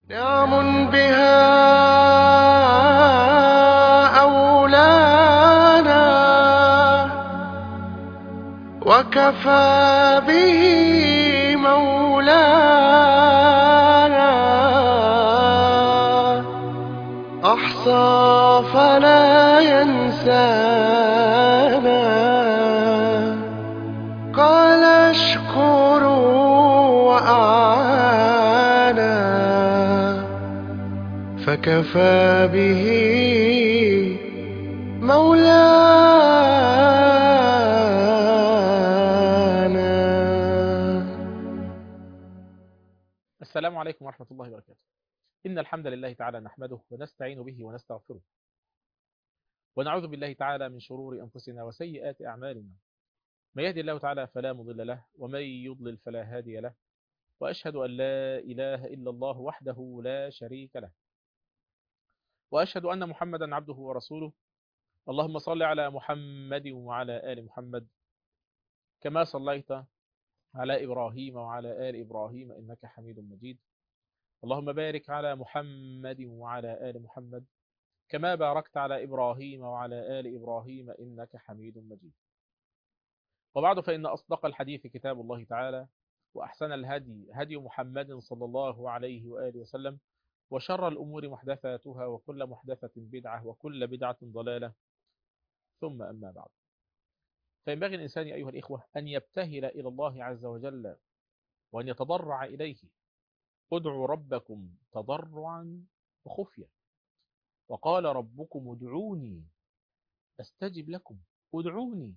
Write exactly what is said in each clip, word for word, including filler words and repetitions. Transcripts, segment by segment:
نعم بها أولانا وكفى به مولانا أحصى فلا ينسانا قال اشكروا وأعانا فكفى به مولانا. السلام عليكم ورحمة الله وبركاته. إن الحمد لله تعالى نحمده ونستعين به ونستغفره ونعوذ بالله تعالى من شرور أنفسنا وسيئات أعمالنا. من يهدي الله تعالى فلا مضل له ومن يضلل فلا هادي له، وأشهد أن لا إله إلا الله وحده لا شريك له، وأشهد أن محمدا عبده ورسوله. اللهم صل على محمد وعلى آل محمد كما صليت على إبراهيم وعلى آل إبراهيم إنك حميد مجيد. اللهم بارك على محمد وعلى آل محمد كما باركت على إبراهيم وعلى آل إبراهيم إنك حميد مجيد. وبعد، فإن أصدق الحديث كتاب الله تعالى، وأحسن الهدي هدي محمد صلى الله عليه وآله وسلم، وشر الأمور محدثاتها وكل محدثة بدعة وكل بدعة ضلالة، ثم أما بعد. فينبغي الإنسان أيها الإخوة أن يبتهل إلى الله عز وجل وأن يتضرع إليه. ادعوا ربكم تضرعا وخفية، وقال ربكم ادعوني أستجب لكم. ادعوني.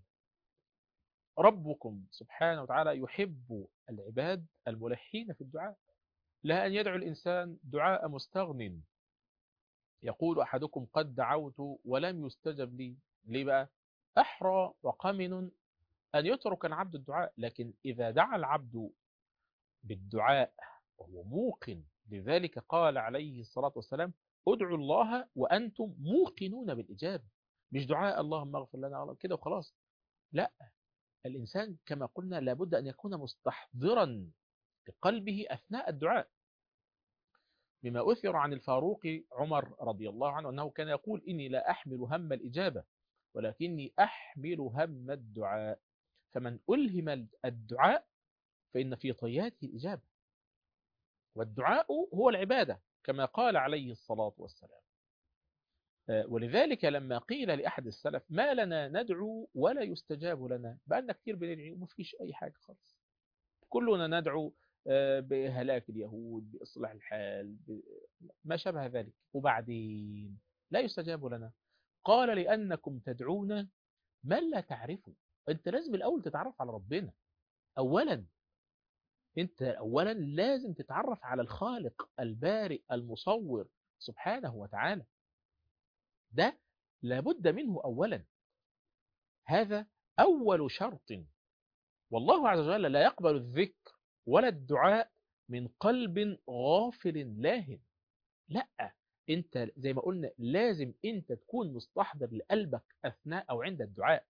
ربكم سبحانه وتعالى يحب العباد الملحين في الدعاء، لا أن يدعو الإنسان دعاء مستغن. يقول أحدكم قد دعوت ولم يستجب لي. ليه بقى؟ أحرى وقمن أن يترك العبد الدعاء. لكن إذا دعا العبد بالدعاء وهو موقن لذلك، قال عليه الصلاة والسلام ادعوا الله وأنتم موقنون بالإجابة. مش دعاء اللهم اغفر لنا كده وخلاص، لا. الإنسان كما قلنا لابد أن يكون مستحضرا بقلبه أثناء الدعاء، بما أثر عن الفاروق عمر رضي الله عنه أنه كان يقول إني لا أحمل هم الإجابة ولكني أحمل هم الدعاء. فمن ألهم الدعاء فإن في طياته الإجابة، والدعاء هو العبادة كما قال عليه الصلاة والسلام. ولذلك لما قيل لأحد السلف ما لنا ندعو ولا يستجاب لنا، بقالنا كتير بندعي وما فيش أي حاجة خالص، كلنا ندعو بهلاك اليهود، بإصلاح الحال، ما شابه ذلك، وبعدين لا يستجاب لنا. قال لأنكم تدعون من لا تعرفه. أنت لازم الأول تتعرف على ربنا أولا. أنت أولا لازم تتعرف على الخالق البارئ المصور سبحانه وتعالى، ده لابد منه أولا. هذا أول شرط. والله عز وجل لا يقبل الذكر ولا الدعاء من قلب غافل لاهٍ. لا، انت زي ما قلنا لازم انت تكون مستحضر لقلبك اثناء او عند الدعاء.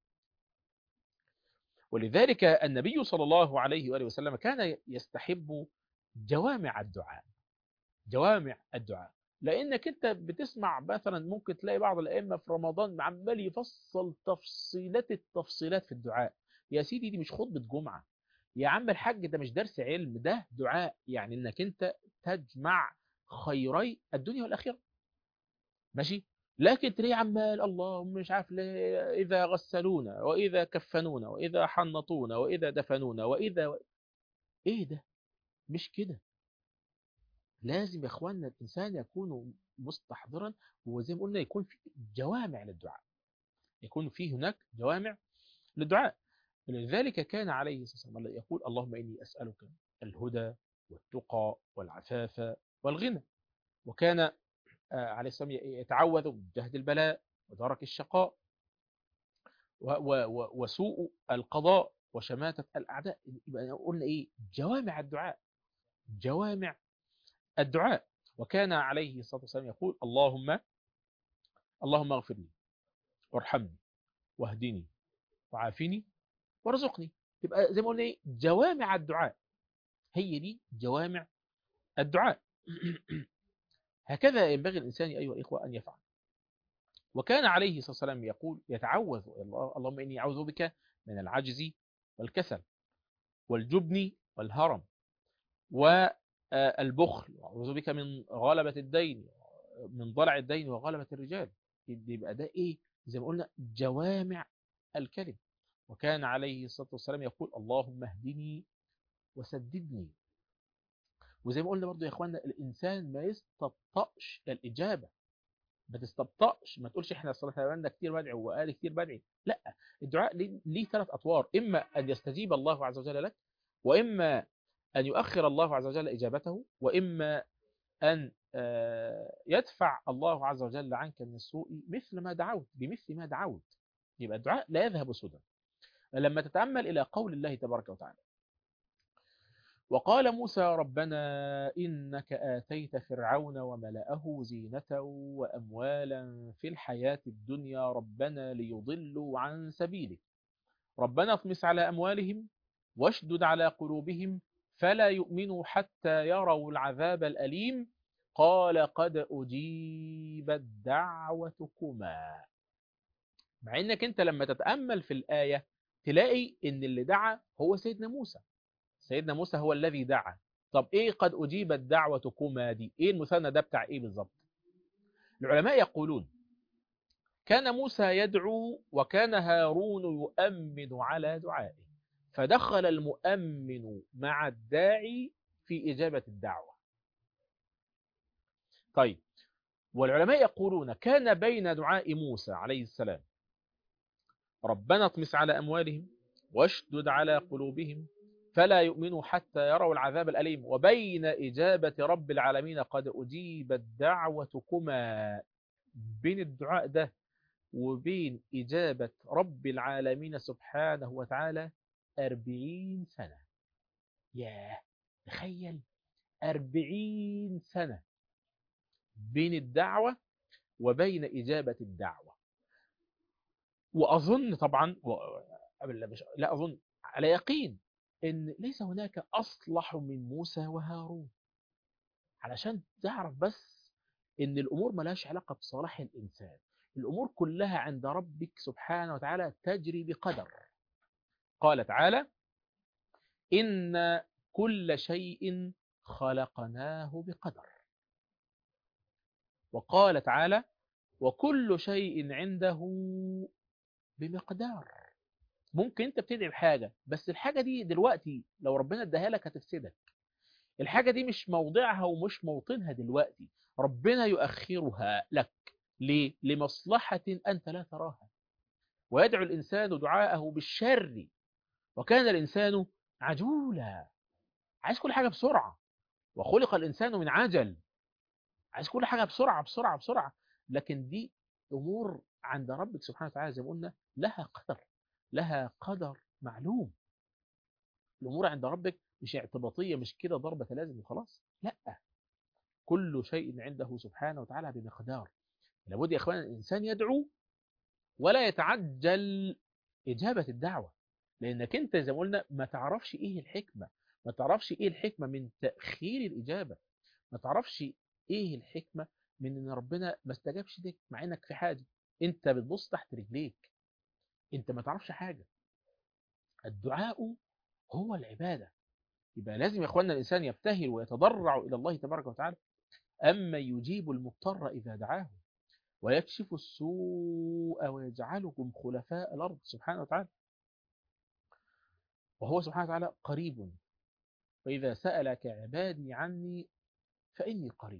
ولذلك النبي صلى الله عليه وآله وسلم كان يستحب جوامع الدعاء. جوامع الدعاء لانك انت بتسمع مثلا، ممكن تلاقي بعض الائمه في رمضان عمال يفصل تفصيلات التفصيلات في الدعاء. يا سيدي دي مش خطبه جمعه، يا عم الحاج ده مش درس علم، ده دعاء، يعني انك انت تجمع خيري الدنيا والاخره. ماشي. لكن تلاقيه عمال الله مش عارف ليه، إذا غسلونا وإذا كفنونا وإذا حنطونا وإذا دفنونا وإذا و... إيه ده؟ مش كده. لازم يا إخواننا الإنسان يكون مستحضرا، وزي ما قلنا يكون في جوامع للدعاء، يكون في هناك جوامع للدعاء. لذلك كان عليه الصلاة والسلام يقول اللهم إني أسألك الهدى والتقى والعفاف والغنى. وكان عليه السلام يتعوذ من جهد البلاء ودرك الشقاء وسوء القضاء وشماتة الأعداء. يبقى قلنا إيه؟ جوامع الدعاء، جوامع الدعاء. وكان عليه الصلاة والسلام يقول اللهم اللهم اغفر لي وارحمني واهدني وعافني وارزقني. يبقى زي ما قلنا إيه؟ جوامع الدعاء، هي دي جوامع الدعاء. هكذا ينبغي الإنسان أيها الإخوة أن يفعل. وكان عليه الصلاة والسلام يقول يتعوذ الله اللهم إني أعوذ بك من العجز والكسل والجبن والهرم والبخل، وأعوذ بك من غلبة الدين، من ضلع الدين وغلبة الرجال. يبقى ده إيه؟ زي ما قلنا جوامع الكلم. وكان عليه الصلاة والسلام يقول اللهم اهدني وسددني. وزي ما قلنا برضو يا إخواننا، الإنسان ما يستبطأش الإجابة، ما تستبطأش، ما تقولش احنا الصلاة عملنا كتير بدعي وقال كتير بدعي. لا، الدعاء ليه, ليه ثلاث أطوار: إما أن يستجيب الله عز وجل لك، وإما أن يؤخر الله عز وجل إجابته، وإما أن يدفع الله عز وجل عنك من السوء مثل ما دعوت بمثل ما دعوت. يبقى الدعاء لا يذهب سدى. لما تتأمل إلى قول الله تبارك وتعالى: وقال موسى ربنا إنك آتيت فرعون وملأه زينة وأموالا في الحياة الدنيا ربنا ليضلوا عن سبيلك ربنا اطمس على أموالهم واشدد على قلوبهم فلا يؤمنوا حتى يروا العذاب الأليم قال قد أجيبت دعوتكما. مع إنك أنت لما تتأمل في الآية تلاقي إن اللي دعا هو سيدنا موسى. سيدنا موسى هو الذي دعا. طب ايه قد اجيبت دعوتكما دي؟ ايه المثنى ده بتاع ايه بالظبط؟ العلماء يقولون كان موسى يدعو وكان هارون يؤمن على دعائه، فدخل المؤمن مع الداعي في إجابة الدعوة. طيب، والعلماء يقولون كان بين دعاء موسى عليه السلام ربنا اطمس على أموالهم واشدد على قلوبهم فلا يؤمنوا حتى يروا العذاب الأليم، وبين إجابة رب العالمين قد أجيبت دعوتكما، بين الدعاء ده وبين إجابة رب العالمين سبحانه وتعالى أربعين سنة. ياه، تخيل، أربعين سنة بين الدعوة وبين إجابة الدعوة. وأظن طبعا و... لا أظن، على يقين إن ليس هناك أصلح من موسى وهارون. علشان تعرف بس إن الأمور ملهاش علاقة بصلاح الإنسان، الأمور كلها عند ربك سبحانه وتعالى تجري بقدر. قال تعالى إن كل شيء خلقناه بقدر. وقال تعالى وكل شيء عنده بمقدار. ممكن انت بتدعي بحاجة بس الحاجة دي دلوقتي لو ربنا اداها لك هتفسدك. الحاجة دي مش موضعها ومش موطنها دلوقتي، ربنا يؤخرها لك. ليه؟ لمصلحة أنت لا تراها. ويدعو الإنسان دعاءه بالشر وكان الإنسان عجولا، عايز كل حاجة بسرعة. وخلق الإنسان من عجل، عايز كل حاجة بسرعة بسرعة بسرعة. لكن دي أمور عند ربك سبحانه وتعالى زي ما قلنا لها قدر، لها قدر معلوم. الأمور عند ربك مش اعتباطية، مش كده ضربة لازم وخلاص، لا، كل شيء عنده سبحانه وتعالى بمقدار. لابد يا إخوان الإنسان يدعو ولا يتعجل إجابة الدعوة، لأنك أنت زي ما قلنا ما تعرفش إيه الحكمة، ما تعرفش إيه الحكمة من تأخير الإجابة، ما تعرفش إيه الحكمة من إن ربنا ما استجابش لك مع إنك في حاجة، أنت بتبص تحت رجليك، أنت ما تعرفش حاجة. الدعاء هو العبادة. يبقى لازم يا إخواننا الإنسان يبتهل ويتضرع إلى الله تبارك وتعالى. أما يجيب المضطر إذا دعاه ويكشف السوء ويجعلكم خلفاء الأرض سبحانه وتعالى. وهو سبحانه وتعالى قريب، وإذا سألك عبادي عني فإني قريب،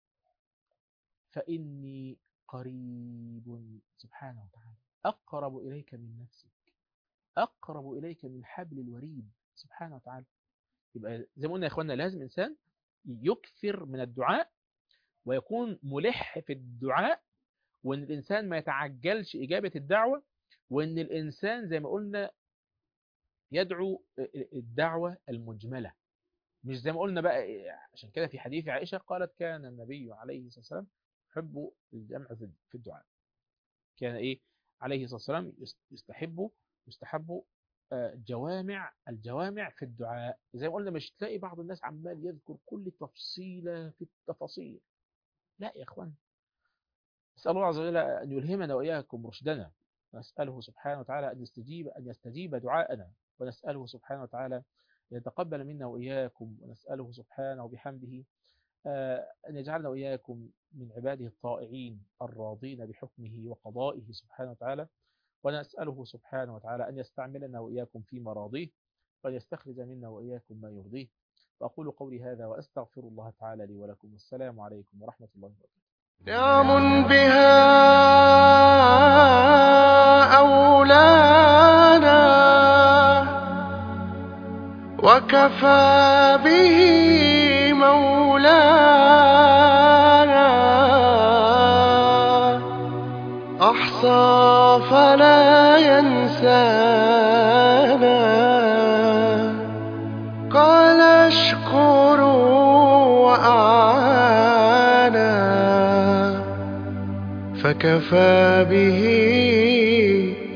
فإني قريب سبحانه وتعالى، أقرب إليك من نفسك، أقرب إليك من حبل الوريد سبحانه وتعالى. يبقى زي ما قلنا يا إخواننا لازم إنسان يكثر من الدعاء ويكون ملح في الدعاء، وإن الإنسان ما يتعجلش إجابة الدعوة، وإن الإنسان زي ما قلنا يدعو الدعوة المجملة، مش زي ما قلنا بقى. عشان كده في حديث عائشة قالت كان النبي عليه الصلاة والسلام يحب الجمع في الدعاء. كان إيه عليه الصلاة والسلام يستحب يستحب جوامع الجوامع في الدعاء. زي ما قلنا مش تلاقي بعض الناس عمال يذكر كل تفصيلة في التفاصيل، لا يا إخوان. نسأل الله عز وجل أن يلهمنا وإياكم رشدنا، نسأله سبحانه وتعالى أن يستجيب أن يستجيب دعاءنا، ونسأله سبحانه وتعالى أن يتقبل منا وإياكم، ونسأله سبحانه وبحمده أن يجعلنا وإياكم من عباده الطائعين الراضين بحكمه وقضائه سبحانه وتعالى، ونسأله سبحانه وتعالى أن يستعملنا وإياكم في مراضيه، وأن يستخرج منا وإياكم ما يرضيه. وأقول قولي هذا وأستغفر الله تعالى لي ولكم، والسلام عليكم ورحمة الله وبركاته. نعم بها أولانا وكفى به مولانا، أحصى فلا ينسانا، قال اشكروا وأعانا، فكفى به